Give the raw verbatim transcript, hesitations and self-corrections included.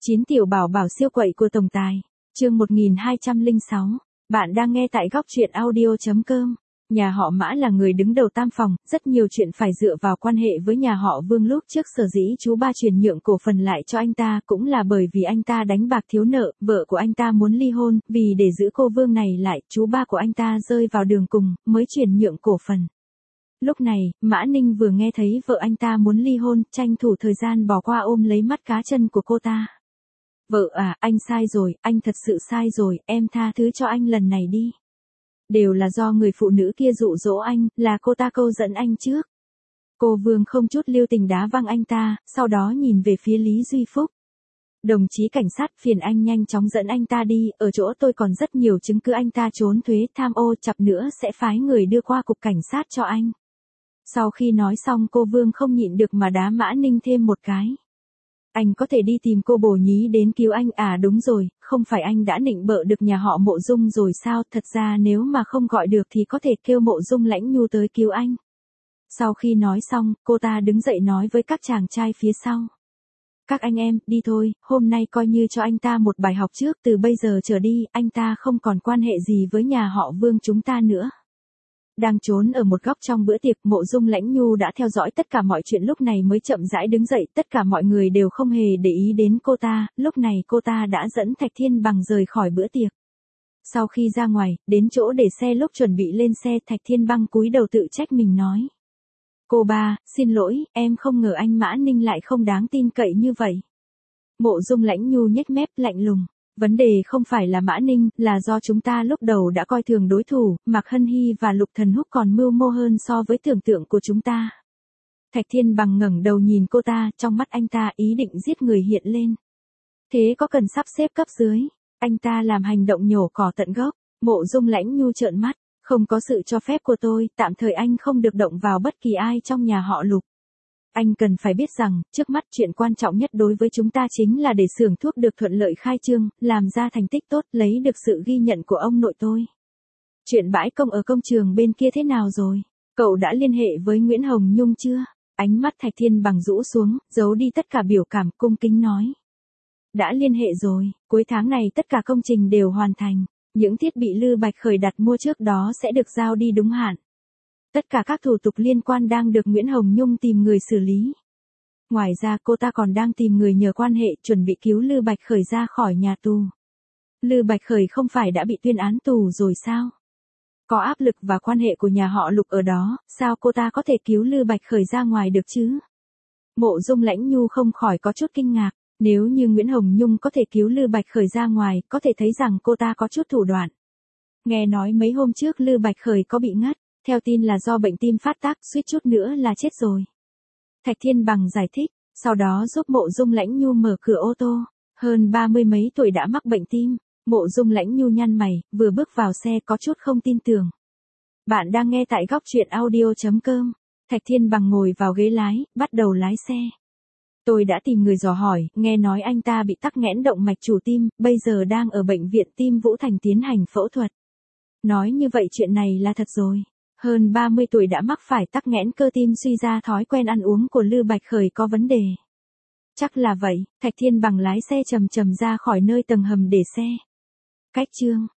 chín tiểu bảo bảo siêu quậy của tổng tài. Chương một nghìn hai trăm lẻ sáu. Bạn đang nghe tại góc truyện audio.com. Nhà họ Mã là người đứng đầu tam phòng, rất nhiều chuyện phải dựa vào quan hệ với nhà họ Vương. Lúc trước sở dĩ chú ba chuyển nhượng cổ phần lại cho anh ta cũng là bởi vì anh ta đánh bạc thiếu nợ, vợ của anh ta muốn ly hôn, vì để giữ cô Vương này lại, chú ba của anh ta rơi vào đường cùng, mới chuyển nhượng cổ phần. Lúc này, Mã Ninh vừa nghe thấy vợ anh ta muốn ly hôn, tranh thủ thời gian bỏ qua ôm lấy mắt cá chân của cô ta. Vợ à, anh sai rồi, anh thật sự sai rồi, em tha thứ cho anh lần này đi. Đều là do người phụ nữ kia dụ dỗ anh, là cô ta câu dẫn anh trước. Cô Vương không chút lưu tình đá văng anh ta, sau đó nhìn về phía Lý Duy Phúc. Đồng chí cảnh sát, phiền anh nhanh chóng dẫn anh ta đi, ở chỗ tôi còn rất nhiều chứng cứ anh ta trốn thuế, tham ô, chặp nữa sẽ phái người đưa qua cục cảnh sát cho anh. Sau khi nói xong cô Vương không nhịn được mà đá Mã Ninh thêm một cái. Anh có thể đi tìm cô Bồ Nhí đến cứu anh à? Đúng rồi, không phải anh đã nịnh bợ được nhà họ Mộ Dung rồi sao? Thật ra nếu mà không gọi được thì có thể kêu Mộ Dung Lãnh Nhu tới cứu anh. Sau khi nói xong, cô ta đứng dậy nói với các chàng trai phía sau. Các anh em, đi thôi, hôm nay coi như cho anh ta một bài học trước, từ bây giờ trở đi, anh ta không còn quan hệ gì với nhà họ Vương chúng ta nữa. Đang trốn ở một góc trong bữa tiệc, Mộ Dung Lãnh Nhu đã theo dõi tất cả mọi chuyện, lúc này mới chậm rãi đứng dậy, tất cả mọi người đều không hề để ý đến cô ta, lúc này cô ta đã dẫn Thạch Thiên Bằng rời khỏi bữa tiệc. Sau khi ra ngoài, đến chỗ để xe, lúc chuẩn bị lên xe, Thạch Thiên Bằng cúi đầu tự trách mình nói. Cô ba, xin lỗi, em không ngờ anh Mã Ninh lại không đáng tin cậy như vậy. Mộ Dung Lãnh Nhu nhếch mép lạnh lùng. Vấn đề không phải là Mã Ninh, là do chúng ta lúc đầu đã coi thường đối thủ, Mạc Hân Hy và Lục Thần Húc còn mưu mô hơn so với tưởng tượng của chúng ta. Thạch Thiên Bằng ngẩng đầu nhìn cô ta, trong mắt anh ta ý định giết người hiện lên. Thế có cần sắp xếp cấp dưới? Anh ta làm hành động nhổ cỏ tận gốc. Mộ Dung Lãnh Nhu trợn mắt, không có sự cho phép của tôi, tạm thời anh không được động vào bất kỳ ai trong nhà họ Lục. Anh cần phải biết rằng, trước mắt chuyện quan trọng nhất đối với chúng ta chính là để xưởng thuốc được thuận lợi khai trương, làm ra thành tích tốt, lấy được sự ghi nhận của ông nội tôi. Chuyện bãi công ở công trường bên kia thế nào rồi? Cậu đã liên hệ với Nguyễn Hồng Nhung chưa? Ánh mắt Thạch Thiên Bằng rũ xuống, giấu đi tất cả biểu cảm, cung kính nói. Đã liên hệ rồi, cuối tháng này tất cả công trình đều hoàn thành. Những thiết bị Lư Bạch Khởi đặt mua trước đó sẽ được giao đi đúng hạn. Tất cả các thủ tục liên quan đang được Nguyễn Hồng Nhung tìm người xử lý. Ngoài ra cô ta còn đang tìm người nhờ quan hệ chuẩn bị cứu Lư Bạch Khởi ra khỏi nhà tù. Lư Bạch Khởi không phải đã bị tuyên án tù rồi sao? Có áp lực và quan hệ của nhà họ Lục ở đó, sao cô ta có thể cứu Lư Bạch Khởi ra ngoài được chứ? Mộ Dung Lãnh Nhu không khỏi có chút kinh ngạc, nếu như Nguyễn Hồng Nhung có thể cứu Lư Bạch Khởi ra ngoài, có thể thấy rằng cô ta có chút thủ đoạn. Nghe nói mấy hôm trước Lư Bạch Khởi có bị ngất. Theo tin là do bệnh tim phát tác, suýt chút nữa là chết rồi. Thạch Thiên Bằng giải thích, sau đó giúp Mộ Dung Lãnh Nhu mở cửa ô tô. Hơn ba mươi mấy tuổi đã mắc bệnh tim. Mộ Dung Lãnh Nhu nhăn mày, vừa bước vào xe có chút không tin tưởng. Bạn đang nghe tại góc truyện audio.com. Thạch Thiên Bằng ngồi vào ghế lái, bắt đầu lái xe. Tôi đã tìm người dò hỏi, nghe nói anh ta bị tắc nghẽn động mạch chủ tim, bây giờ đang ở bệnh viện tim Vũ Thành tiến hành phẫu thuật. Nói như vậy chuyện này là thật rồi. Hơn ba mươi tuổi đã mắc phải tắc nghẽn cơ tim, suy ra thói quen ăn uống của Lư Bạch Khởi có vấn đề. Chắc là vậy, Thạch Thiên Bằng lái xe chậm chậm ra khỏi nơi tầng hầm để xe. Cách chương